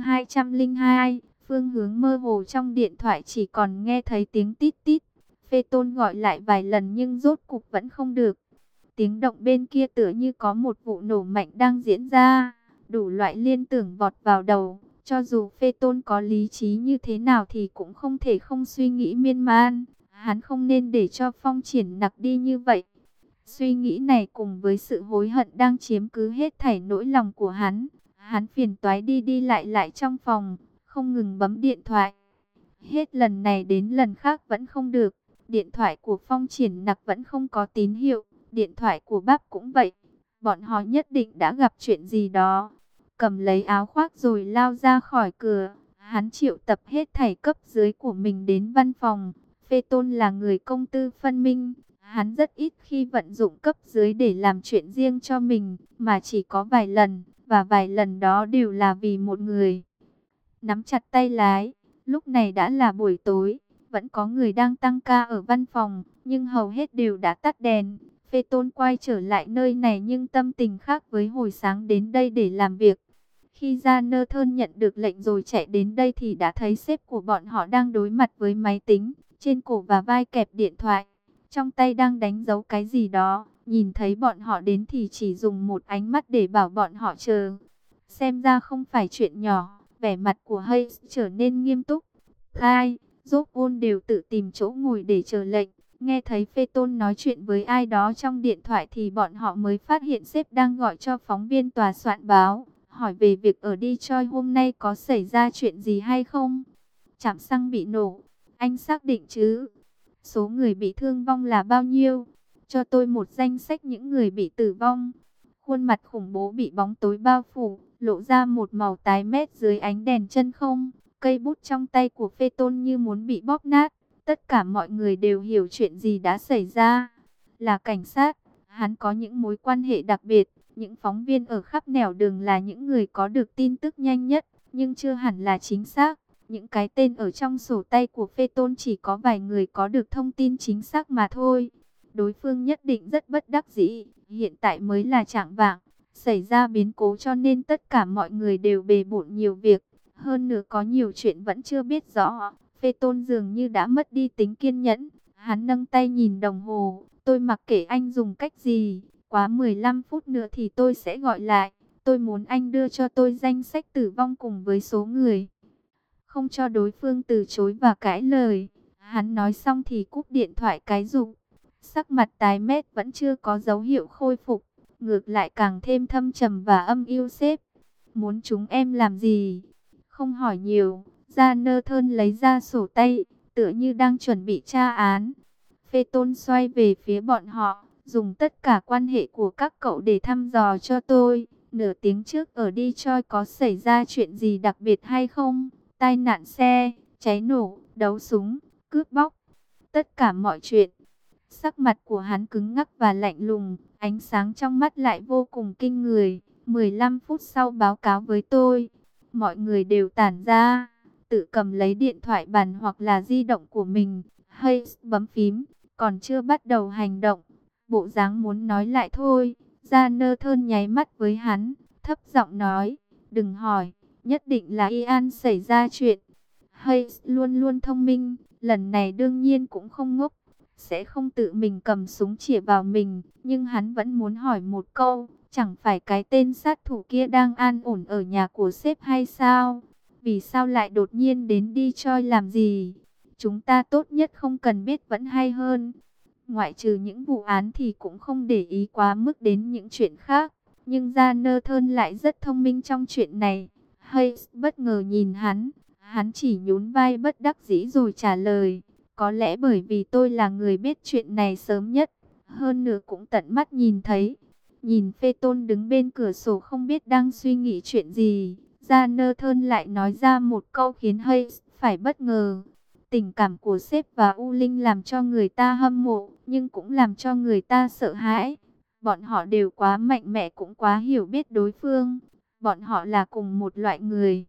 202, phương hướng mơ hồ. Trong điện thoại chỉ còn nghe thấy tiếng tít tít. Phê Tôn gọi lại vài lần nhưng rốt cục vẫn không được. Tiếng động bên kia tựa như có một vụ nổ mạnh đang diễn ra. Đủ loại liên tưởng vọt vào đầu. Cho dù Phê Tôn có lý trí như thế nào thì cũng không thể không suy nghĩ miên man. Hắn không nên để cho Phong Triển Nặc đi như vậy. Suy nghĩ này cùng với sự hối hận đang chiếm cứ hết thảy nỗi lòng của hắn. Hắn phiền toái đi đi lại lại trong phòng, không ngừng bấm điện thoại. Hết lần này đến lần khác vẫn không được. Điện thoại của Phong Triển Nặc vẫn không có tín hiệu. Điện thoại của Báp cũng vậy. Bọn họ nhất định đã gặp chuyện gì đó. Cầm lấy áo khoác rồi lao ra khỏi cửa. Hắn triệu tập hết thảy cấp dưới của mình đến văn phòng. Phê Tôn là người công tư phân minh. Hắn rất ít khi vận dụng cấp dưới để làm chuyện riêng cho mình, mà chỉ có vài lần, và vài lần đó đều là vì một người. Nắm chặt tay lái, lúc này đã là buổi tối, vẫn có người đang tăng ca ở văn phòng, nhưng hầu hết đều đã tắt đèn. Phê Tôn quay trở lại nơi này nhưng tâm tình khác với hồi sáng đến đây để làm việc. Khi Gia Nơ Thơn nhận được lệnh rồi chạy đến đây thì đã thấy sếp của bọn họ đang đối mặt với máy tính, trên cổ và vai kẹp điện thoại. Trong tay đang đánh dấu cái gì đó, nhìn thấy bọn họ đến thì chỉ dùng một ánh mắt để bảo bọn họ chờ. Xem ra không phải chuyện nhỏ, vẻ mặt của Hayes trở nên nghiêm túc. Hai, Jobon đều tự tìm chỗ ngồi để chờ lệnh. Nghe thấy Phê Tôn nói chuyện với ai đó trong điện thoại thì bọn họ mới phát hiện sếp đang gọi cho phóng viên tòa soạn báo, hỏi về việc ở Detroit hôm nay có xảy ra chuyện gì hay không. Trạm xăng bị nổ, anh xác định chứ? Số người bị thương vong là bao nhiêu? Cho tôi một danh sách những người bị tử vong. Khuôn mặt khủng bố bị bóng tối bao phủ, lộ ra một màu tái mét dưới ánh đèn chân không. Cây bút trong tay của Phê Tôn như muốn bị bóp nát. Tất cả mọi người đều hiểu chuyện gì đã xảy ra. Là cảnh sát, hắn có những mối quan hệ đặc biệt. Những phóng viên ở khắp nẻo đường là những người có được tin tức nhanh nhất, nhưng chưa hẳn là chính xác. Những cái tên ở trong sổ tay của Phê Tôn chỉ có vài người có được thông tin chính xác mà thôi. Đối phương nhất định rất bất đắc dĩ, hiện tại mới là chạng vạng, xảy ra biến cố cho nên tất cả mọi người đều bề bộn nhiều việc. Hơn nữa có nhiều chuyện vẫn chưa biết rõ, Phê Tôn dường như đã mất đi tính kiên nhẫn. Hắn nâng tay nhìn đồng hồ, tôi mặc kệ anh dùng cách gì, quá 15 phút nữa thì tôi sẽ gọi lại. Tôi muốn anh đưa cho tôi danh sách tử vong cùng với số người. Không cho đối phương từ chối và cãi lời. Hắn nói xong thì cúp điện thoại cái rụp. Sắc mặt tái mét vẫn chưa có dấu hiệu khôi phục. Ngược lại càng thêm thâm trầm và âm u. Sếp, muốn chúng em làm gì? Không hỏi nhiều. Gia Nơ Thơn lấy ra sổ tay, tựa như đang chuẩn bị tra án. Phê Tôn xoay về phía bọn họ, dùng tất cả quan hệ của các cậu để thăm dò cho tôi. Nửa tiếng trước ở Detroit có xảy ra chuyện gì đặc biệt hay không? Tai nạn xe, cháy nổ, đấu súng, cướp bóc, tất cả mọi chuyện. Sắc mặt của hắn cứng ngắc và lạnh lùng, ánh sáng trong mắt lại vô cùng kinh người. 15 phút sau báo cáo với tôi. Mọi người đều tản ra, tự cầm lấy điện thoại bàn hoặc là di động của mình. Hayes bấm phím, còn chưa bắt đầu hành động. Bộ dáng muốn nói lại thôi. Gia Nơ Thơn nháy mắt với hắn, thấp giọng nói, đừng hỏi. Nhất định là Ian xảy ra chuyện. Hayes luôn luôn thông minh, lần này đương nhiên cũng không ngốc, sẽ không tự mình cầm súng chĩa vào mình, nhưng hắn vẫn muốn hỏi một câu, chẳng phải cái tên sát thủ kia đang an ổn ở nhà của sếp hay sao? Vì sao lại đột nhiên đến Detroit làm gì? Chúng ta tốt nhất không cần biết vẫn hay hơn. Ngoại trừ những vụ án thì cũng không để ý quá mức đến những chuyện khác, nhưng Gia Nơ Thơn lại rất thông minh trong chuyện này. Hayes bất ngờ nhìn hắn chỉ nhún vai bất đắc dĩ rồi trả lời, có lẽ bởi vì tôi là người biết chuyện này sớm nhất, hơn nữa cũng tận mắt nhìn thấy. Nhìn Phê Tôn đứng bên cửa sổ không biết đang suy nghĩ chuyện gì, Gia Nơ Thơn lại nói ra một câu khiến Hayes phải bất ngờ. Tình cảm của sếp và U Linh làm cho người ta hâm mộ, nhưng cũng làm cho người ta sợ hãi. Bọn họ đều quá mạnh mẽ cũng quá hiểu biết đối phương. Bọn họ là cùng một loại người.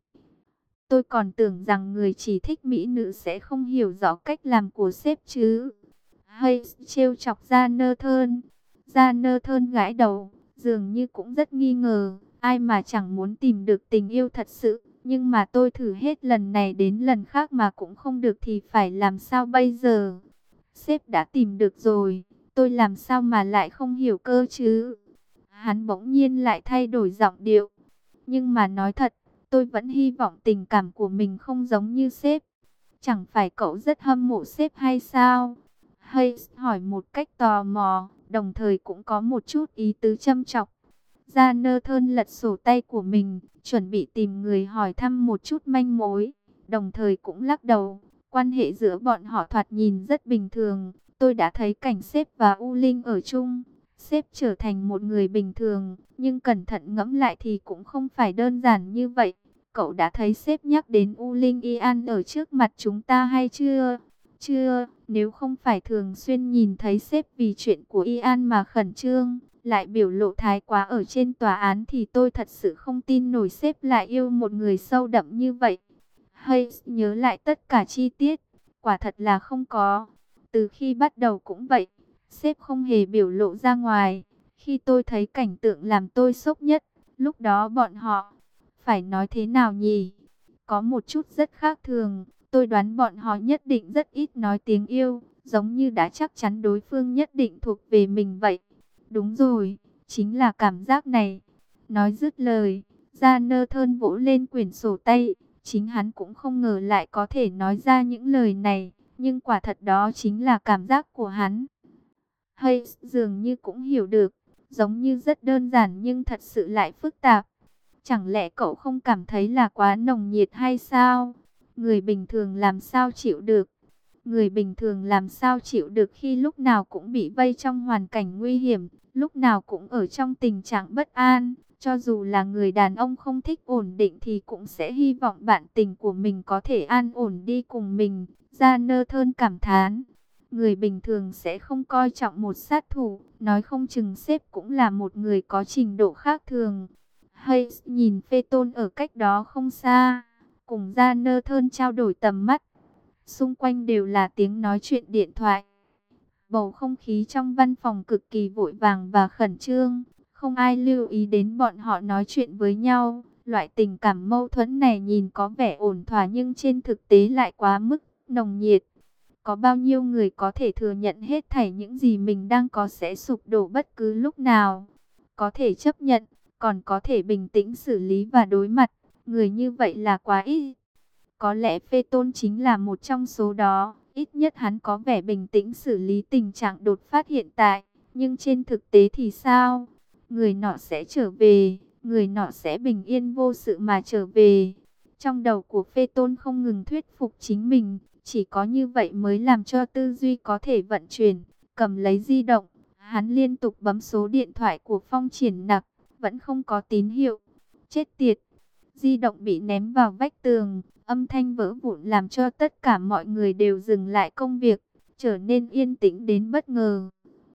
Tôi còn tưởng rằng người chỉ thích mỹ nữ sẽ không hiểu rõ cách làm của sếp chứ. Hay trêu chọc Gia Nơ Thơn. Gia Nơ Thơn gãi đầu, dường như cũng rất nghi ngờ, ai mà chẳng muốn tìm được tình yêu thật sự. Nhưng mà tôi thử hết lần này đến lần khác mà cũng không được thì phải làm sao bây giờ? Sếp đã tìm được rồi, tôi làm sao mà lại không hiểu cơ chứ? Hắn bỗng nhiên lại thay đổi giọng điệu. Nhưng mà nói thật, tôi vẫn hy vọng tình cảm của mình không giống như sếp. Chẳng phải cậu rất hâm mộ sếp hay sao? Hayes hỏi một cách tò mò, đồng thời cũng có một chút ý tứ châm chọc. Gia Nơ Thơn lật sổ tay của mình, chuẩn bị tìm người hỏi thăm một chút manh mối, đồng thời cũng lắc đầu. Quan hệ giữa bọn họ thoạt nhìn rất bình thường. Tôi đã thấy cảnh sếp và U Linh ở chung. Sếp trở thành một người bình thường, nhưng cẩn thận ngẫm lại thì cũng không phải đơn giản như vậy. Cậu đã thấy sếp nhắc đến U Linh Ian ở trước mặt chúng ta hay chưa? Chưa, nếu không phải thường xuyên nhìn thấy sếp vì chuyện của Ian mà khẩn trương, lại biểu lộ thái quá ở trên tòa án thì tôi thật sự không tin nổi sếp lại yêu một người sâu đậm như vậy. Hayes nhớ lại tất cả chi tiết, quả thật là không có. Từ khi bắt đầu cũng vậy, sếp không hề biểu lộ ra ngoài. Khi tôi thấy cảnh tượng làm tôi sốc nhất, lúc đó bọn họ, phải nói thế nào nhỉ? Có một chút rất khác thường, tôi đoán bọn họ nhất định rất ít nói tiếng yêu, giống như đã chắc chắn đối phương nhất định thuộc về mình vậy. Đúng rồi, chính là cảm giác này. Nói dứt lời, Gia Nơ Thơn vỗ lên quyển sổ tay. Chính hắn cũng không ngờ lại có thể nói ra những lời này, nhưng quả thật đó chính là cảm giác của hắn. Hayes dường như cũng hiểu được, giống như rất đơn giản nhưng thật sự lại phức tạp. Chẳng lẽ cậu không cảm thấy là quá nồng nhiệt hay sao? Người bình thường làm sao chịu được? Người bình thường làm sao chịu được khi lúc nào cũng bị vây trong hoàn cảnh nguy hiểm, lúc nào cũng ở trong tình trạng bất an? Cho dù là người đàn ông không thích ổn định thì cũng sẽ hy vọng bạn tình của mình có thể an ổn đi cùng mình. Gia Nơ Thơn cảm thán. Người bình thường sẽ không coi trọng một sát thủ, nói không chừng sếp cũng là một người có trình độ khác thường. Hayes nhìn Phê Tôn ở cách đó không xa, cùng Gia Nơ Thơn trao đổi tầm mắt. Xung quanh đều là tiếng nói chuyện điện thoại. Bầu không khí trong văn phòng cực kỳ vội vàng và khẩn trương. Không ai lưu ý đến bọn họ nói chuyện với nhau. Loại tình cảm mâu thuẫn này nhìn có vẻ ổn thỏa nhưng trên thực tế lại quá mức nồng nhiệt. Có bao nhiêu người có thể thừa nhận hết thảy những gì mình đang có sẽ sụp đổ bất cứ lúc nào. Có thể chấp nhận, còn có thể bình tĩnh xử lý và đối mặt. Người như vậy là quá ít. Có lẽ Phê Tôn chính là một trong số đó. Ít nhất hắn có vẻ bình tĩnh xử lý tình trạng đột phát hiện tại. Nhưng trên thực tế thì sao? Người nọ sẽ trở về. Người nọ sẽ bình yên vô sự mà trở về. Trong đầu của Phê Tôn không ngừng thuyết phục chính mình. Chỉ có như vậy mới làm cho tư duy có thể vận chuyển. Cầm lấy di động. Hắn liên tục bấm số điện thoại của Phong Triển Nặc. Vẫn không có tín hiệu. Chết tiệt. Di động bị ném vào vách tường. Âm thanh vỡ vụn làm cho tất cả mọi người đều dừng lại công việc, trở nên yên tĩnh đến bất ngờ.